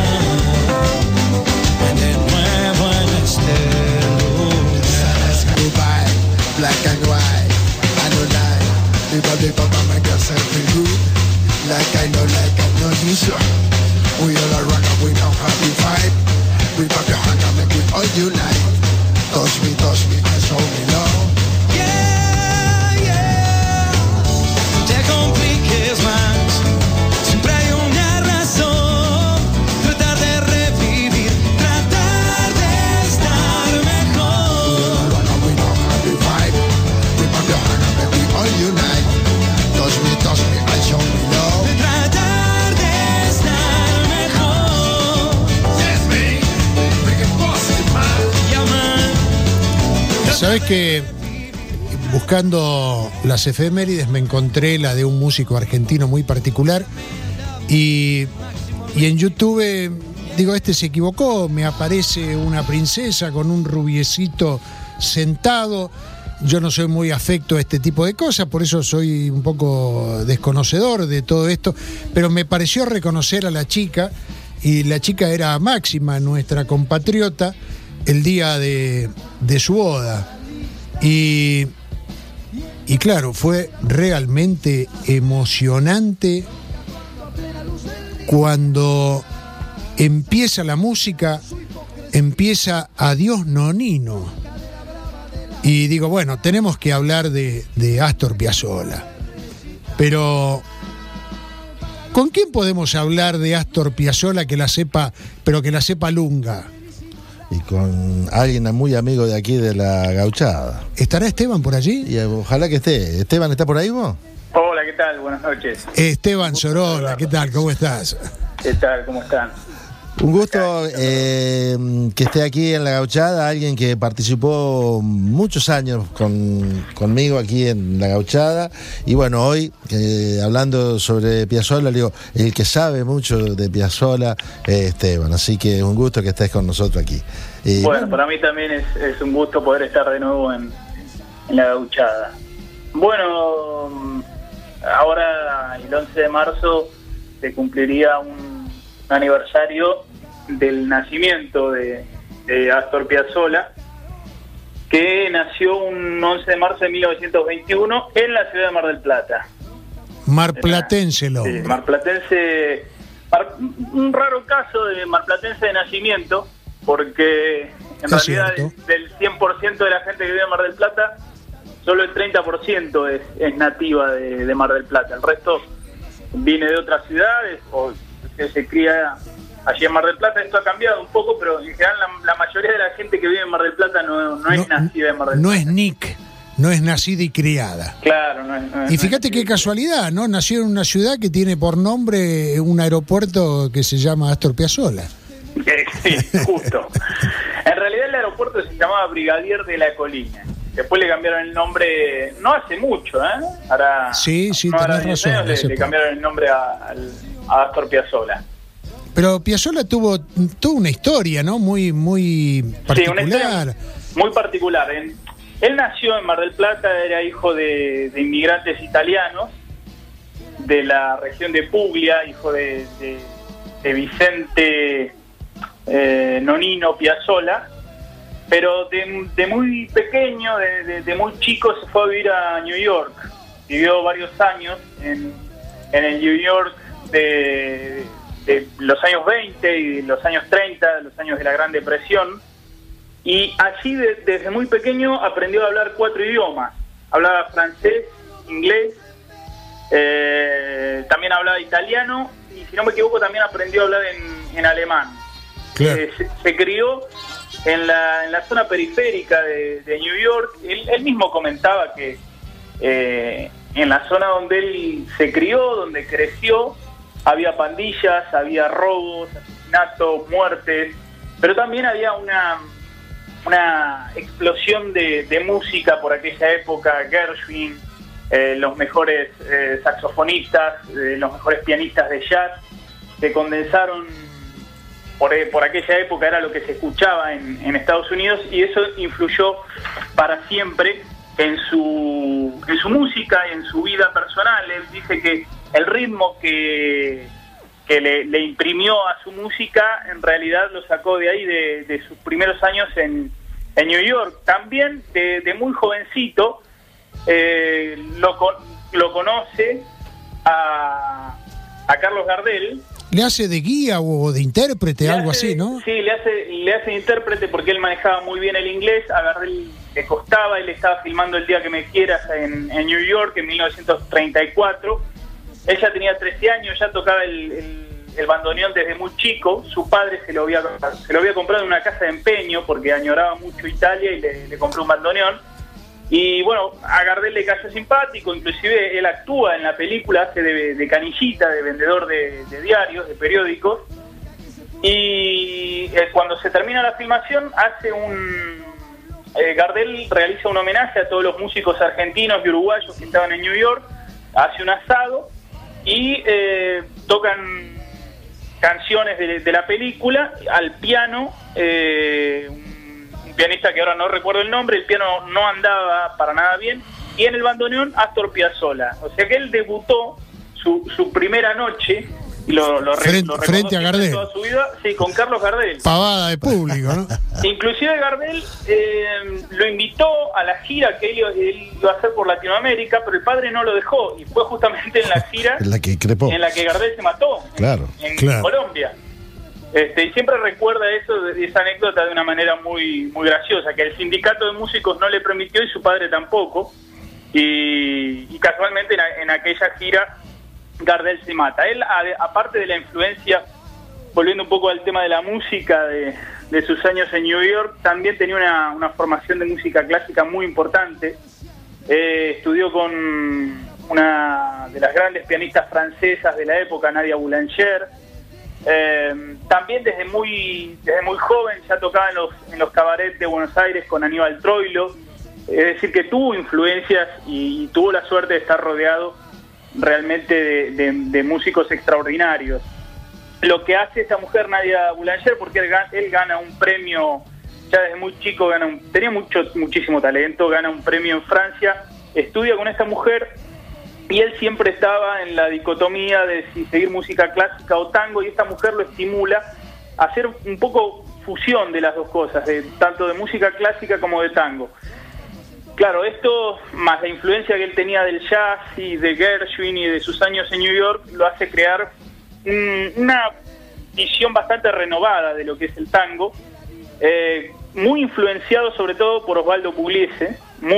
de nuevo en este lugar.
Goodbye, black and white, I don't lie. People make yourself feel good. Like I know you so. We all are rock and we know how to fight. We pop your hand and make it all you like. Touch me, and show me love.
Yeah, yeah. Te compliques más. Siempre hay una razón. Tratar de revivir, tratar de estar mejor.
We know how to fight. We pop your hand and make it all you like. Touch me, and show me love.
Tratar de estar mejor.
Yes, me. Make it possible, man.
Yeah, man.
¿Sabes que buscando las efemérides me encontré la de un músico argentino muy particular y en YouTube digo, este se equivocó, me aparece una princesa con un rubiecito sentado. Yo no soy muy afecto a este tipo de cosas, por eso soy un poco desconocedor de todo esto, pero me pareció reconocer a la chica, y la chica era Máxima, nuestra compatriota, el día de su boda. Y claro, fue realmente emocionante cuando empieza la música, empieza Adiós Nonino. Y digo, bueno, tenemos que hablar de Astor Piazzolla. Pero ¿con quién podemos hablar de Astor Piazzolla que la sepa, pero que la sepa lunga?
Y con alguien muy amigo de aquí de la Gauchada.
¿Estará Esteban por allí?
Y ojalá que esté. ¿Esteban está por ahí vos?
Hola, ¿qué tal? Buenas noches.
Esteban Sorola, ¿qué tal? ¿Cómo estás?
¿Qué tal? ¿Cómo están?
Un gusto que esté aquí en la Gauchada, alguien que participó muchos años conmigo aquí en la Gauchada. Y bueno, hoy, hablando sobre Piazzolla, le digo, el que sabe mucho de Piazzolla es Esteban. Así que un gusto que estés con nosotros aquí.
Bueno, para mí también es un gusto poder estar de nuevo en la Gauchada. Bueno, ahora el 11 de marzo se cumpliría un aniversario del nacimiento de Astor Piazzolla, que nació un 11 de marzo de 1921 en la ciudad de Mar del Plata.
Marplatense,
sí, marplatense, un raro caso de marplatense de nacimiento, porque en realidad del 100% de la gente que vive en Mar del Plata, solo el 30% es nativa de Mar del Plata. El resto viene de otras ciudades o que se cría allí en Mar del Plata. Esto ha cambiado un poco, pero en general la mayoría de la gente que vive en Mar del Plata no es nacida en Mar del Plata.
No es Nick, no es nacida y criada.
Claro, no es.
Y fíjate qué casualidad, ¿no? Nació en una ciudad que tiene por nombre un aeropuerto que se llama Astor Piazzolla.
Sí, justo. En realidad el aeropuerto se llamaba Brigadier de la Colina. Después le cambiaron el nombre, no hace mucho, ¿eh? Ahora,
sí,
no
tenés razón.
Le cambiaron el nombre a Astor Piazzolla.
Pero Piazzolla tuvo una historia, ¿no? Muy particular.
Sí, muy particular. Él nació en Mar del Plata, era hijo de inmigrantes italianos de la región de Puglia, hijo de Vicente Nonino Piazzolla, pero de muy pequeño, de muy chico, se fue a vivir a New York. Vivió varios años en el New York de los años 20 y los años 30, los años de la Gran Depresión, y allí desde muy pequeño aprendió a hablar 4 idiomas. Hablaba francés, inglés, también hablaba italiano, y si no me equivoco también aprendió a hablar en alemán.
Claro.
Se crió en la zona periférica de New York. Él mismo comentaba que en la zona donde él se crió, donde creció, había pandillas, había robos, asesinatos, muertes, pero también había una explosión de música por aquella época. Gershwin, los mejores saxofonistas, los mejores pianistas de jazz, se condensaron por aquella época, era lo que se escuchaba en Estados Unidos, y eso influyó para siempre en su música y en su vida personal. Él dice que el ritmo que le imprimió a su música en realidad lo sacó de ahí, de sus primeros años en New York. También de muy jovencito lo conoce a Carlos Gardel.
¿Le hace de guía o de intérprete, algo así, no?
Sí, le hace de intérprete, porque él manejaba muy bien el inglés. A Gardel le costaba. Él estaba filmando El día que me quieras en New York en 1934. Él ya tenía 13 años, ya tocaba el bandoneón desde muy chico. Su padre se lo había comprado en una casa de empeño porque añoraba mucho Italia y le compró un bandoneón. Y bueno, a Gardel le cayó simpático, inclusive él actúa en la película, hace de canillita, de vendedor de diarios, de periódicos. Y cuando se termina la filmación, Gardel realiza un homenaje a todos los músicos argentinos y uruguayos que estaban en New York, hace un asado y tocan canciones de la película al piano. Un pianista que ahora no recuerdo el nombre, el piano no andaba para nada bien, y en el bandoneón Astor Piazzolla. O sea que él debutó su primera noche y lo
frente a Gardel
toda su vida, sí, con Carlos Gardel.
Pavada de público, ¿no?
Inclusive Gardel lo invitó a la gira que él iba a hacer por Latinoamérica, pero el padre no lo dejó, y fue justamente en la gira
en la que crepó,
en la que Gardel se mató,
claro,
en Colombia. Y siempre recuerda esa anécdota de una manera muy muy graciosa, que el sindicato de músicos no le permitió y su padre tampoco, y casualmente en aquella gira Gardel se mata. Él, aparte de la influencia, volviendo un poco al tema de la música de sus años en New York, también tenía una formación de música clásica muy importante. Estudió con una de las grandes pianistas francesas de la época, Nadia Boulanger. También desde muy joven ya tocaba en los cabarets de Buenos Aires con Aníbal Troilo. Es decir, que tuvo influencias y tuvo la suerte de estar rodeado realmente de músicos extraordinarios. Lo que hace esta mujer, Nadia Boulanger, porque él gana un premio, ya desde muy chico tenía muchísimo talento, gana un premio en Francia, estudia con esta mujer, y él siempre estaba en la dicotomía de si seguir música clásica o tango, y esta mujer lo estimula a hacer un poco fusión de las dos cosas, tanto de música clásica como de tango. Claro, esto más la influencia que él tenía del jazz y de Gershwin y de sus años en New York lo hace crear una visión bastante renovada de lo que es el tango, muy influenciado sobre todo por Osvaldo Pugliese,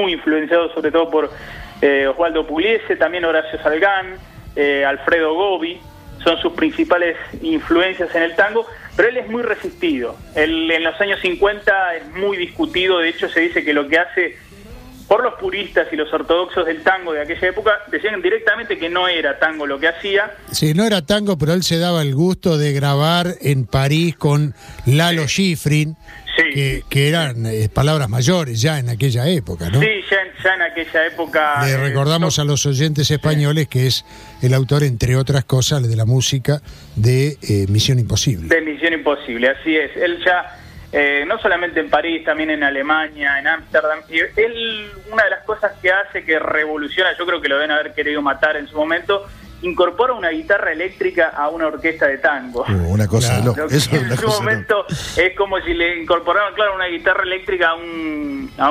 también Horacio Salgán, Alfredo Gobi, son sus principales influencias en el tango, pero él es muy resistido. Él en los años 50 es muy discutido, de hecho se dice que lo que hace, por los puristas y los ortodoxos del tango de aquella época, decían directamente que no era tango lo que hacía.
Sí, no era tango, pero él se daba el gusto de grabar en París con Lalo Schifrin, que eran palabras mayores ya en aquella época, ¿no?
Sí, ya en aquella época.
Le recordamos a los oyentes españoles que es el autor, entre otras cosas, de la música de Misión Imposible.
De Misión Imposible, así es. Él ya... no solamente en París, también en Alemania, en Ámsterdam. Y él, una de las cosas que hace, que revoluciona, yo creo que lo deben haber querido matar en su momento, incorpora una guitarra eléctrica a una orquesta de tango.
Una cosa de loco. Eso
en su momento es como si le incorporaban, claro, una guitarra eléctrica a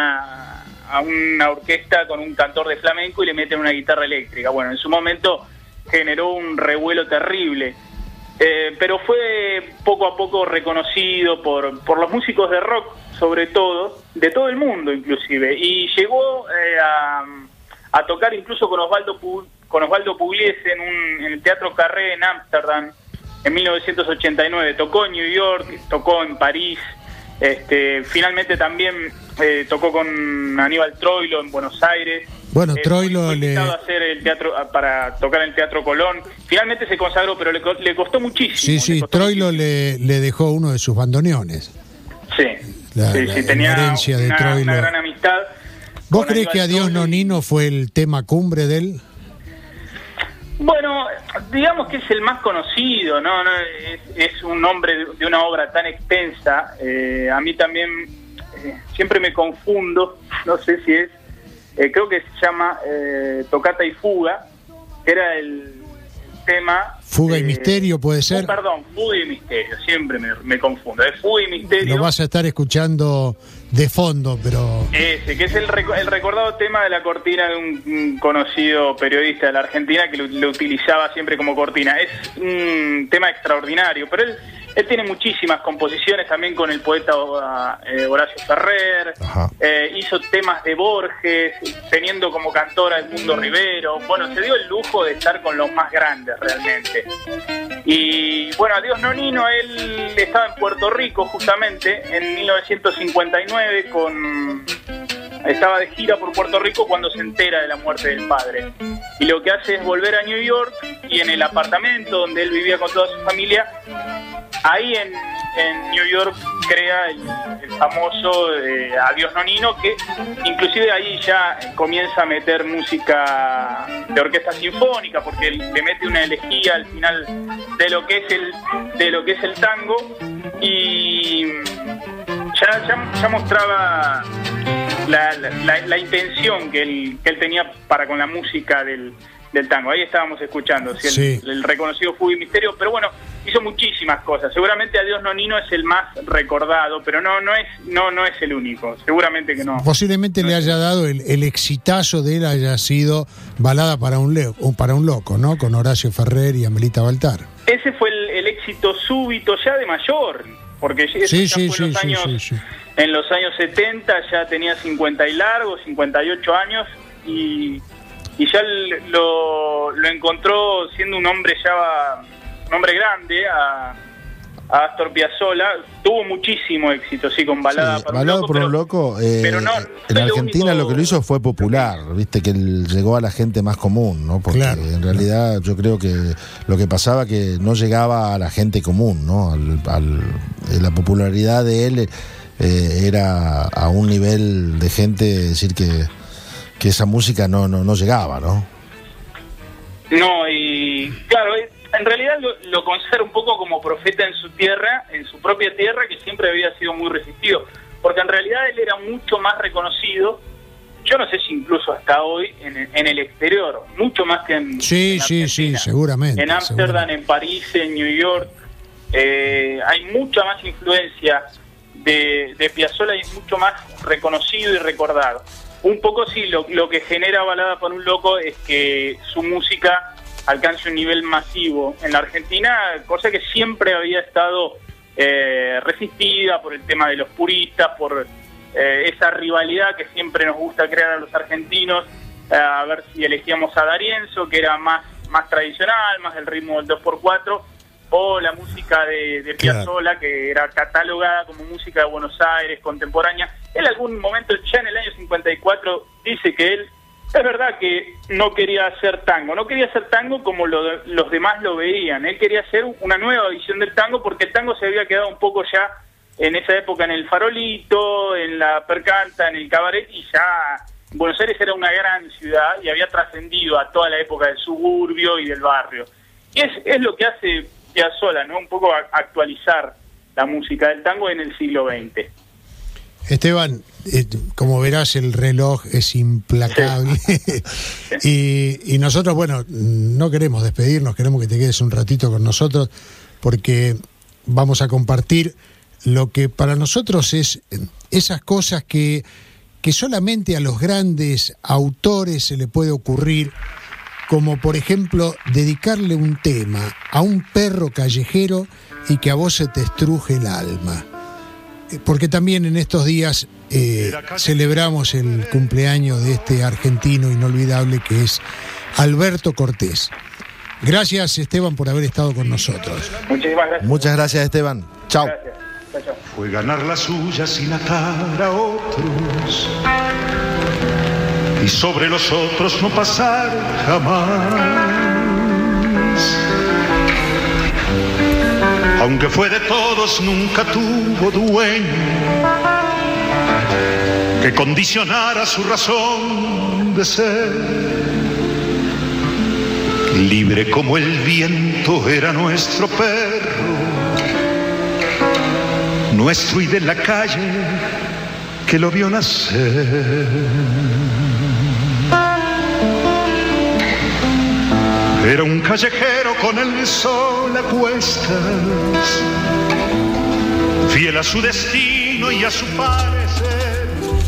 una orquesta con un cantor de flamenco y le meten una guitarra eléctrica. Bueno, en su momento generó un revuelo terrible. Pero fue poco a poco reconocido por los músicos de rock, sobre todo, de todo el mundo inclusive, y llegó a tocar incluso con Osvaldo Pugliese en el Teatro Carré en Ámsterdam en 1989. Tocó en New York, tocó en París, finalmente también tocó con Aníbal Troilo en Buenos Aires.
Bueno, Troilo
le a hacer el teatro para tocar en el Teatro Colón. Finalmente se consagró, pero le costó muchísimo.
Sí, Troilo le dejó uno de sus bandoneones.
Sí, tenía
herencia de Troilo.
Una gran amistad.
¿Vos crees que Adiós Nonino fue el tema cumbre de él?
Bueno, digamos que es el más conocido, ¿no? Es un nombre de una obra tan extensa. A mí también siempre me confundo, no sé si es, creo que se llama Tocata y Fuga, que era el tema...
Fuga y Misterio, ¿puede ser?
Perdón, Fuga y Misterio, siempre me confundo. Es Fuga y Misterio.
Lo vas a estar escuchando de fondo, pero...
Ese, que es el recordado tema de la cortina de un conocido periodista de la Argentina que lo utilizaba siempre como cortina. Es un tema extraordinario, pero él tiene muchísimas composiciones también con el poeta Horacio Ferrer. Hizo temas de Borges, teniendo como cantora Edmundo Rivero. Bueno, se dio el lujo de estar con los más grandes realmente. Y bueno, Adiós Nonino, él estaba en Puerto Rico justamente en 1959 estaba de gira por Puerto Rico cuando se entera de la muerte del padre. Y lo que hace es volver a New York, y en el apartamento donde él vivía con toda su familia, ahí en New York crea el famoso Adiós Nonino, que inclusive ahí ya comienza a meter música de orquesta sinfónica, porque le mete una elegía al final de lo que es el tango, y ya mostraba la intención que él tenía para con la música del tango. Ahí estábamos escuchando el reconocido Fuga y Misterio, pero bueno, hizo muchísimas cosas. Seguramente Adiós Nonino es el más recordado, pero no es el único, seguramente que no.
Posiblemente le haya dado el exitazo de él haya sido Balada para un loco, ¿no? Con Horacio Ferrer y Amelita Baltar.
Ese fue el éxito éxito súbito ya de mayor, porque en los años 70 ya tenía 50 y largos, 58 años, y ya lo encontró siendo un hombre grande a Astor Piazzolla. Tuvo muchísimo éxito, sí, con Balada
por un loco.
Pero no,
en Argentina lo que lo hizo fue popular, viste, que él llegó a la gente más común, ¿no? Porque en realidad yo creo que lo que pasaba que no llegaba a la gente común, ¿no? La popularidad de él era a un nivel de gente, decir que esa música no llegaba, ¿no?
No, y claro, en realidad lo considera un poco como profeta en su tierra, en su propia tierra, que siempre había sido muy resistido, porque en realidad él era mucho más reconocido, yo no sé si incluso hasta hoy, en el exterior, mucho más que en Argentina.
Sí, seguramente.
En Ámsterdam, en París, en New York, hay mucha más influencia de Piazzolla y es mucho más reconocido y recordado. Un poco sí, lo que genera Balada para un loco es que su música alcance un nivel masivo en la Argentina, cosa que siempre había estado resistida por el tema de los puristas, por esa rivalidad que siempre nos gusta crear a los argentinos, a ver si elegíamos a D'Arienzo, que era más tradicional, más del ritmo del 2x4, o la música de Piazzolla, que era catalogada como música de Buenos Aires, contemporánea. En algún momento, ya en el año 54, dice que él, es verdad que no quería hacer tango como los demás lo veían. Él quería hacer una nueva visión del tango, porque el tango se había quedado un poco ya en esa época en el farolito, en la percanta, en el cabaret, y ya Buenos Aires era una gran ciudad y había trascendido a toda la época del suburbio y del barrio. Y es lo que hace Piazzolla, ¿no? Un poco actualizar la música del tango en el siglo XX.
Esteban, como verás, el reloj es implacable. y nosotros, bueno, no queremos despedirnos, queremos que te quedes un ratito con nosotros, porque vamos a compartir lo que para nosotros es esas cosas que solamente a los grandes autores se le puede ocurrir, como por ejemplo dedicarle un tema a un perro callejero y que a vos se te estruje el alma. Porque también en estos días celebramos el cumpleaños de este argentino inolvidable que es Alberto Cortés. Gracias, Esteban, por haber estado con nosotros.
Muchísimas gracias.
Muchas gracias, Esteban. Chao.
Gracias. Chao.
Fue ganar la suya sin atar a otros y sobre los otros no pasar jamás. Aunque fue de todos, nunca tuvo dueño que condicionara su razón de ser. Libre como el viento era nuestro perro, nuestro y de la calle que lo vio nacer. Era un callejero con el sol a cuestas, fiel a su destino y a su parecer.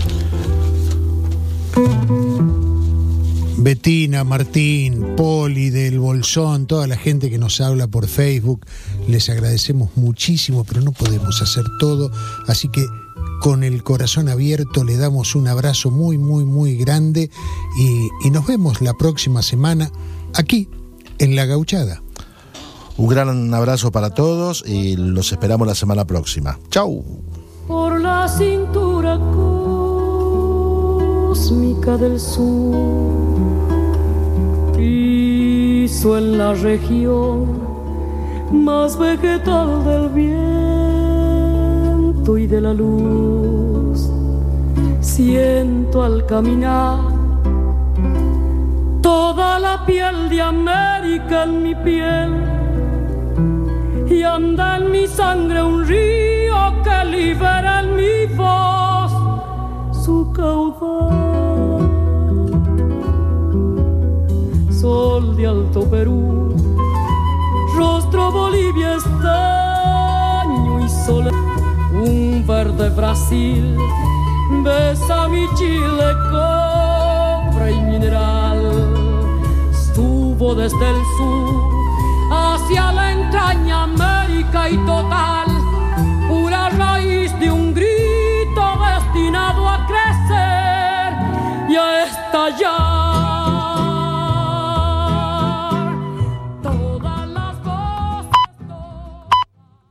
Betina, Martín, Poli del Bolsón, toda la gente que nos habla por Facebook, les agradecemos muchísimo, pero no podemos hacer todo, así que con el corazón abierto le damos un abrazo muy, muy, muy grande y nos vemos la próxima semana aquí en La Gauchada.
Un gran abrazo para todos y los esperamos la semana próxima. ¡Chau!
Por la cintura cósmica del sur, piso en la región más vegetal del viento y de la luz. Siento al caminar toda la piel de América en mi piel, y anda en mi sangre un río que libera en mi voz su caudal. Sol de Alto Perú, rostro Bolivia estaño y sol, un verde Brasil besa mi Chile, cobre y mineral. Estuvo desde el sur hacia la entraña América y total.